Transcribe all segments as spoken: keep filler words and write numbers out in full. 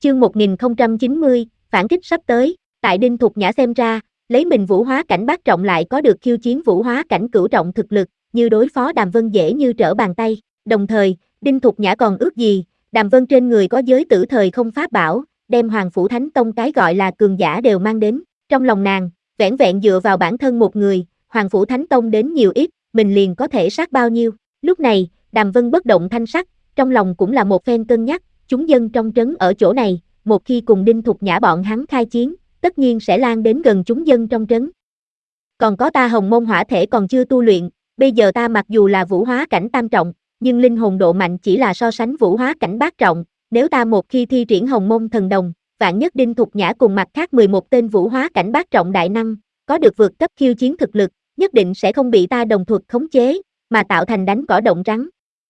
Chương một nghìn không trăm chín mươi, phản kích sắp tới. Tại Đinh Thục Nhã xem ra, lấy mình vũ hóa cảnh bát trọng lại có được khiêu chiến vũ hóa cảnh cửu trọng thực lực, như đối phó Đàm Vân dễ như trở bàn tay. Đồng thời, Đinh Thục Nhã còn ước gì, Đàm Vân trên người có giới tử thời không pháp bảo, đem Hoàng Phủ Thánh Tông cái gọi là cường giả đều mang đến. Trong lòng nàng, vẻn vẹn dựa vào bản thân một người, Hoàng Phủ Thánh Tông đến nhiều ít, mình liền có thể sát bao nhiêu. Lúc này, Đàm Vân bất động thanh sắc, trong lòng cũng là một phen cân nhắc, chúng dân trong trấn ở chỗ này, một khi cùng Đinh Thục Nhã bọn hắn khai chiến, tất nhiên sẽ lan đến gần chúng dân trong trấn. Còn có ta Hồng Môn Hỏa Thể còn chưa tu luyện, bây giờ ta mặc dù là vũ hóa cảnh tam trọng, nhưng linh hồn độ mạnh chỉ là so sánh vũ hóa cảnh bát trọng, nếu ta một khi thi triển Hồng Môn Thần Đồng, vạn nhất Đinh Thục Nhã cùng mặt khác mười một tên vũ hóa cảnh bát trọng đại năng, có được vượt cấp khiêu chiến thực lực, nhất định sẽ không bị ta đồng thuật khống chế, mà tạo thành đánh cỏ động rắn.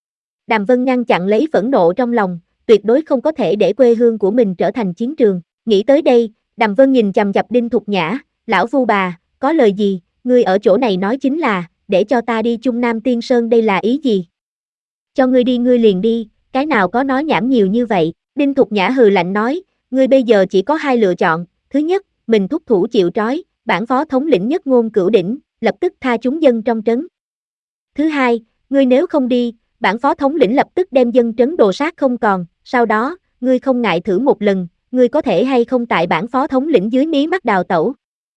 Đàm Vân ngăn chặn lấy phẫn nộ trong lòng, tuyệt đối không có thể để quê hương của mình trở thành chiến trường. Nghĩ tới đây, Đàm Vân nhìn chằm chằm Đinh Thục Nhã, lão phu bà, có lời gì, ngươi ở chỗ này nói chính là, để cho ta đi Trung Nam Tiên Sơn đây là ý gì? Cho ngươi đi ngươi liền đi, cái nào có nói nhảm nhiều như vậy? Đinh Thục Nhã hừ lạnh nói, ngươi bây giờ chỉ có hai lựa chọn, thứ nhất, mình thúc thủ chịu trói, bản phó thống lĩnh nhất ngôn cửu đỉnh, lập tức tha chúng dân trong trấn. Thứ hai, ngươi nếu không đi, bản phó thống lĩnh lập tức đem dân trấn đồ sát không còn, sau đó, ngươi không ngại thử một lần, ngươi có thể hay không tại bản phó thống lĩnh dưới mí mắt đào tẩu.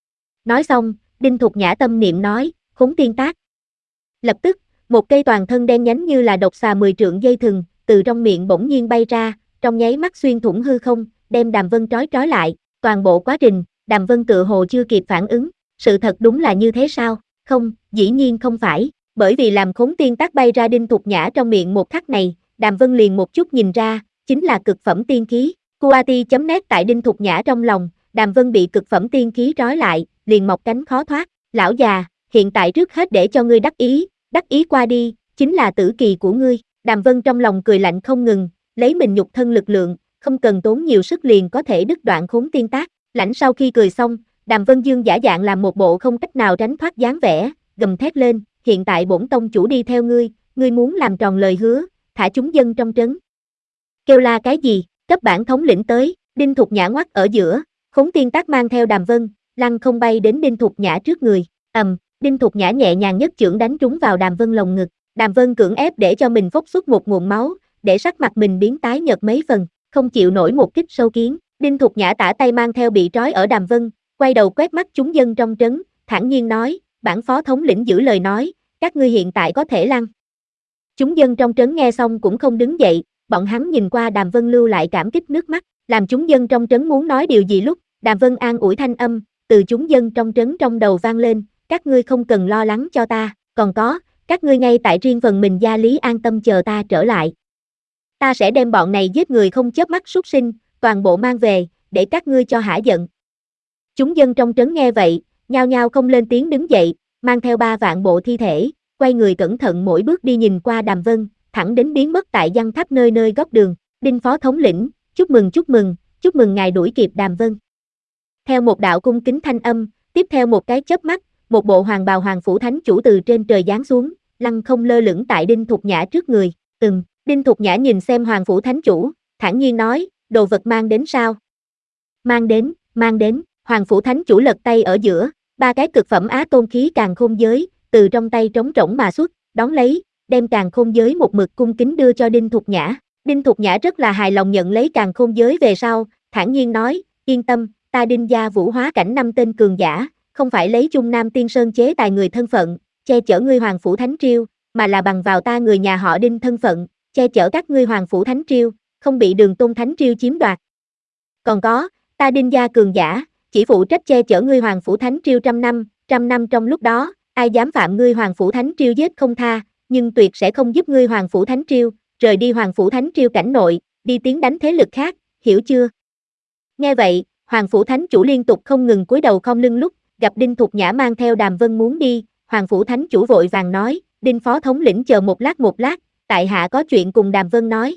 Nói xong, Đinh Thục Nhã tâm niệm nói, khốn tiên tác. Lập tức, một cây toàn thân đen nhánh như là độc xà mười trượng dây thừng, từ trong miệng bỗng nhiên bay ra, trong nháy mắt xuyên thủng hư không, đem Đàm Vân trói trói lại, toàn bộ quá trình, Đàm Vân tựa hồ chưa kịp phản ứng, sự thật đúng là như thế sao? Không, dĩ nhiên không phải, bởi vì làm khốn tiên tác bay ra Đinh Thục Nhã trong miệng một khắc này, Đàm Vân liền một chút nhìn ra, chính là cực phẩm tiên khí. Kuati chấm nét tại Đinh Thục Nhã trong lòng, Đàm Vân bị cực phẩm tiên khí trói lại, liền mọc cánh khó thoát. Lão già, hiện tại trước hết để cho ngươi đắc ý, đắc ý qua đi, chính là tử kỳ của ngươi. Đàm Vân trong lòng cười lạnh không ngừng, lấy mình nhục thân lực lượng, không cần tốn nhiều sức liền có thể đứt đoạn khốn tiên tác. Lãnh sau khi cười xong, Đàm Vân Dương giả dạng làm một bộ không cách nào tránh thoát dáng vẻ, gầm thét lên, hiện tại bổn tông chủ đi theo ngươi, ngươi muốn làm tròn lời hứa, thả chúng dân trong trấn. Kêu la cái gì, cấp bản thống lĩnh tới, Đinh Thục Nhã ngoắt ở giữa, khốn tiên tác mang theo Đàm Vân, lăng không bay đến Đinh Thục Nhã trước người, ầm, Đinh Thục Nhã nhẹ nhàng nhất chưởng đánh trúng vào Đàm Vân lồng ngực, Đàm Vân cưỡng ép để cho mình phốc xuất một nguồn máu, để sắc mặt mình biến tái nhợt mấy phần, không chịu nổi một kích sâu kiến. Đinh Thục Nhã tả tay mang theo bị trói ở Đàm Vân, quay đầu quét mắt chúng dân trong trấn, thản nhiên nói, bản phó thống lĩnh giữ lời nói, các ngươi hiện tại có thể lăn. Chúng dân trong trấn nghe xong cũng không đứng dậy, bọn hắn nhìn qua Đàm Vân lưu lại cảm kích nước mắt, làm chúng dân trong trấn muốn nói điều gì lúc, Đàm Vân an ủi thanh âm, từ chúng dân trong trấn trong đầu vang lên, các ngươi không cần lo lắng cho ta, còn có, các ngươi ngay tại riêng phần mình gia lý an tâm chờ ta trở lại. Ta sẽ đem bọn này giết người không chớp mắt súc sinh, toàn bộ mang về, để các ngươi cho hả giận. Chúng dân trong trấn nghe vậy, nhao nhao không lên tiếng đứng dậy, mang theo ba vạn bộ thi thể, quay người cẩn thận mỗi bước đi nhìn qua Đàm Vân, thẳng đến biến mất tại giăng tháp nơi nơi góc đường. Đinh phó thống lĩnh, chúc mừng chúc mừng, chúc mừng ngài đuổi kịp Đàm Vân. Theo một đạo cung kính thanh âm, tiếp theo một cái chớp mắt, một bộ hoàng bào Hoàng Phủ Thánh chủ từ trên trời giáng xuống, lăng không lơ lửng tại Đinh Thục Nhã trước người. Ừm, Đinh Thục Nhã nhìn xem Hoàng Phủ Thánh chủ, thản nhiên nói, đồ vật mang đến sao? Mang đến, mang đến, Hoàng Phủ Thánh chủ lật tay ở giữa, ba cái cực phẩm á tôn khí càn khôn giới, từ trong tay trống rỗng mà xuất, đón lấy, đem càn khôn giới một mực cung kính đưa cho Đinh Thục Nhã. Đinh Thục Nhã rất là hài lòng nhận lấy càn khôn giới về sau, thản nhiên nói, yên tâm, ta Đinh gia vũ hóa cảnh năm tên cường giả, không phải lấy Trung Nam Tiên Sơn chế tài người thân phận, che chở ngươi Hoàng Phủ Thánh Triêu, mà là bằng vào ta người nhà họ Đinh thân phận, che chở các ngươi Hoàng Phủ Thánh Triêu, không bị Đường Tôn Thánh Triêu chiếm đoạt. Còn có, ta Đinh gia cường giả, chỉ phụ trách che chở ngươi Hoàng Phủ Thánh Triêu trăm năm, trăm năm trong lúc đó, ai dám phạm ngươi Hoàng Phủ Thánh Triêu giết không tha, nhưng tuyệt sẽ không giúp ngươi Hoàng Phủ Thánh Triêu, rời đi Hoàng Phủ Thánh Triêu cảnh nội, đi tiến đánh thế lực khác, hiểu chưa? Nghe vậy, Hoàng Phủ Thánh chủ liên tục không ngừng cúi đầu khom lưng lúc, gặp Đinh Thục Nhã mang theo Đàm Vân muốn đi, Hoàng Phủ Thánh chủ vội vàng nói, Đinh phó thống lĩnh chờ một lát một lát, tại hạ có chuyện cùng Đàm Vân nói.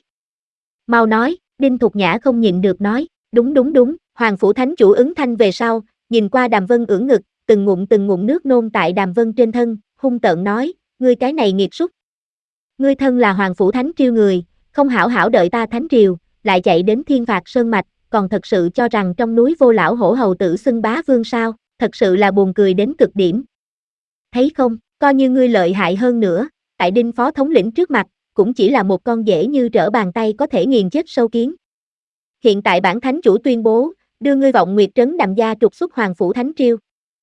Mau nói, Đinh Thục Nhã không nhịn được nói, đúng đúng đúng, Hoàng Phủ Thánh chủ ứng thanh về sau, nhìn qua Đàm Vân ưỡn ngực, từng ngụm từng ngụm nước nôn tại Đàm Vân trên thân, hung tợn nói, ngươi cái này nghiệt súc. Ngươi thân là Hoàng Phủ Thánh Triêu người, không hảo hảo đợi ta Thánh Triều, lại chạy đến Thiên Phạt Sơn Mạch, còn thật sự cho rằng trong núi vô lão hổ hầu tử xưng bá vương sao, thật sự là buồn cười đến cực điểm. Thấy không, coi như ngươi lợi hại hơn nữa, tại Đinh phó thống lĩnh trước mặt, cũng chỉ là một con dễ như trở bàn tay có thể nghiền chết sâu kiến. Hiện tại bản thánh chủ tuyên bố, đưa ngươi Vọng Nguyệt trấn Đàm gia trục xuất Hoàng phủ thánh triều.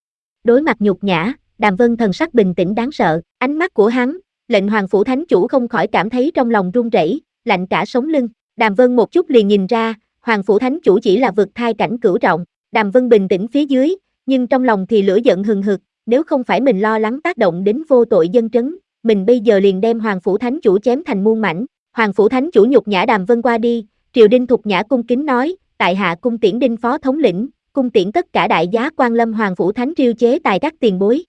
Đối mặt nhục nhã, Đàm Vân thần sắc bình tĩnh đáng sợ, ánh mắt của hắn, lệnh Hoàng phủ thánh chủ không khỏi cảm thấy trong lòng run rẩy, lạnh cả sống lưng. Đàm Vân một chút liền nhìn ra, Hoàng phủ thánh chủ chỉ là vực thai cảnh cửu trọng. Đàm Vân bình tĩnh phía dưới, nhưng trong lòng thì lửa giận hừng hực, nếu không phải mình lo lắng tác động đến vô tội dân trấn, mình bây giờ liền đem Hoàng phủ thánh chủ chém thành muôn mảnh. Hoàng phủ thánh chủ nhục nhã Đàm Vân qua đi, Triều Đinh Thục Nhã cung kính nói, tại hạ cung tiễn Đinh phó thống lĩnh, cung tiễn tất cả đại giá quan lâm Hoàng phủ thánh triều chế tài các tiền bối.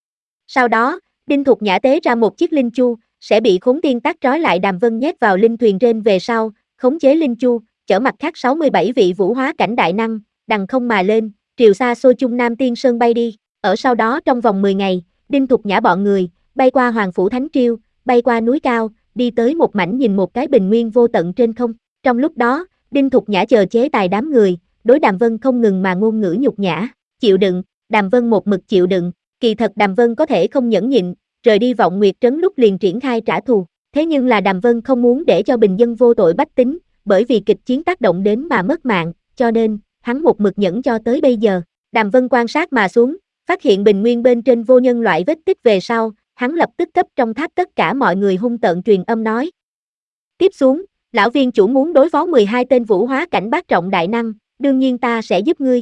Sau đó, Đinh Thục Nhã tế ra một chiếc linh chu, sẽ bị khốn tiên tác trói lại Đàm Vân nhét vào linh thuyền trên về sau, khống chế linh chu, chở mặt khác sáu mươi bảy vị vũ hóa cảnh đại năng, đằng không mà lên, triều xa xôi chung Nam Tiên Sơn bay đi. Ở sau đó trong vòng mười ngày, Đinh Thục Nhã bọn người, bay qua Hoàng phủ thánh triều, bay qua núi cao, đi tới một mảnh nhìn một cái bình nguyên vô tận trên không. Trong lúc đó, Đinh Thục Nhã chờ chế tài đám người, đối Đàm Vân không ngừng mà ngôn ngữ nhục nhã, chịu đựng, Đàm Vân một mực chịu đựng, kỳ thật Đàm Vân có thể không nhẫn nhịn, rời đi Vọng Nguyệt trấn lúc liền triển khai trả thù, thế nhưng là Đàm Vân không muốn để cho bình dân vô tội bách tính, bởi vì kịch chiến tác động đến mà mất mạng, cho nên, hắn một mực nhẫn cho tới bây giờ. Đàm Vân quan sát mà xuống, phát hiện bình nguyên bên trên vô nhân loại vết tích về sau, hắn lập tức cấp trong tháp tất cả mọi người hung tợn truyền âm nói. Tiếp xuống, lão viên chủ muốn đối phó mười hai tên vũ hóa cảnh bát trọng đại năng, đương nhiên ta sẽ giúp ngươi.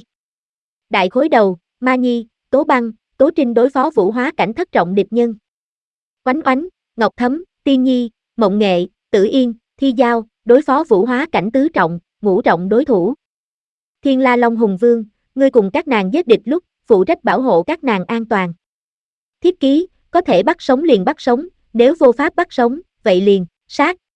Đại khối đầu, Ma Nhi, Tố Băng, Tố Trinh đối phó vũ hóa cảnh thất trọng địch nhân. Oánh Oánh, Ngọc Thấm, Tiên Nhi, Mộng Nghệ, Tử Yên, Thi Giao, đối phó vũ hóa cảnh tứ trọng, ngũ trọng đối thủ. Thiên La Long Hùng Vương, ngươi cùng các nàng giết địch lúc, phụ trách bảo hộ các nàng an toàn. Thiết ký, có thể bắt sống liền bắt sống, nếu vô pháp bắt sống, vậy liền, sát.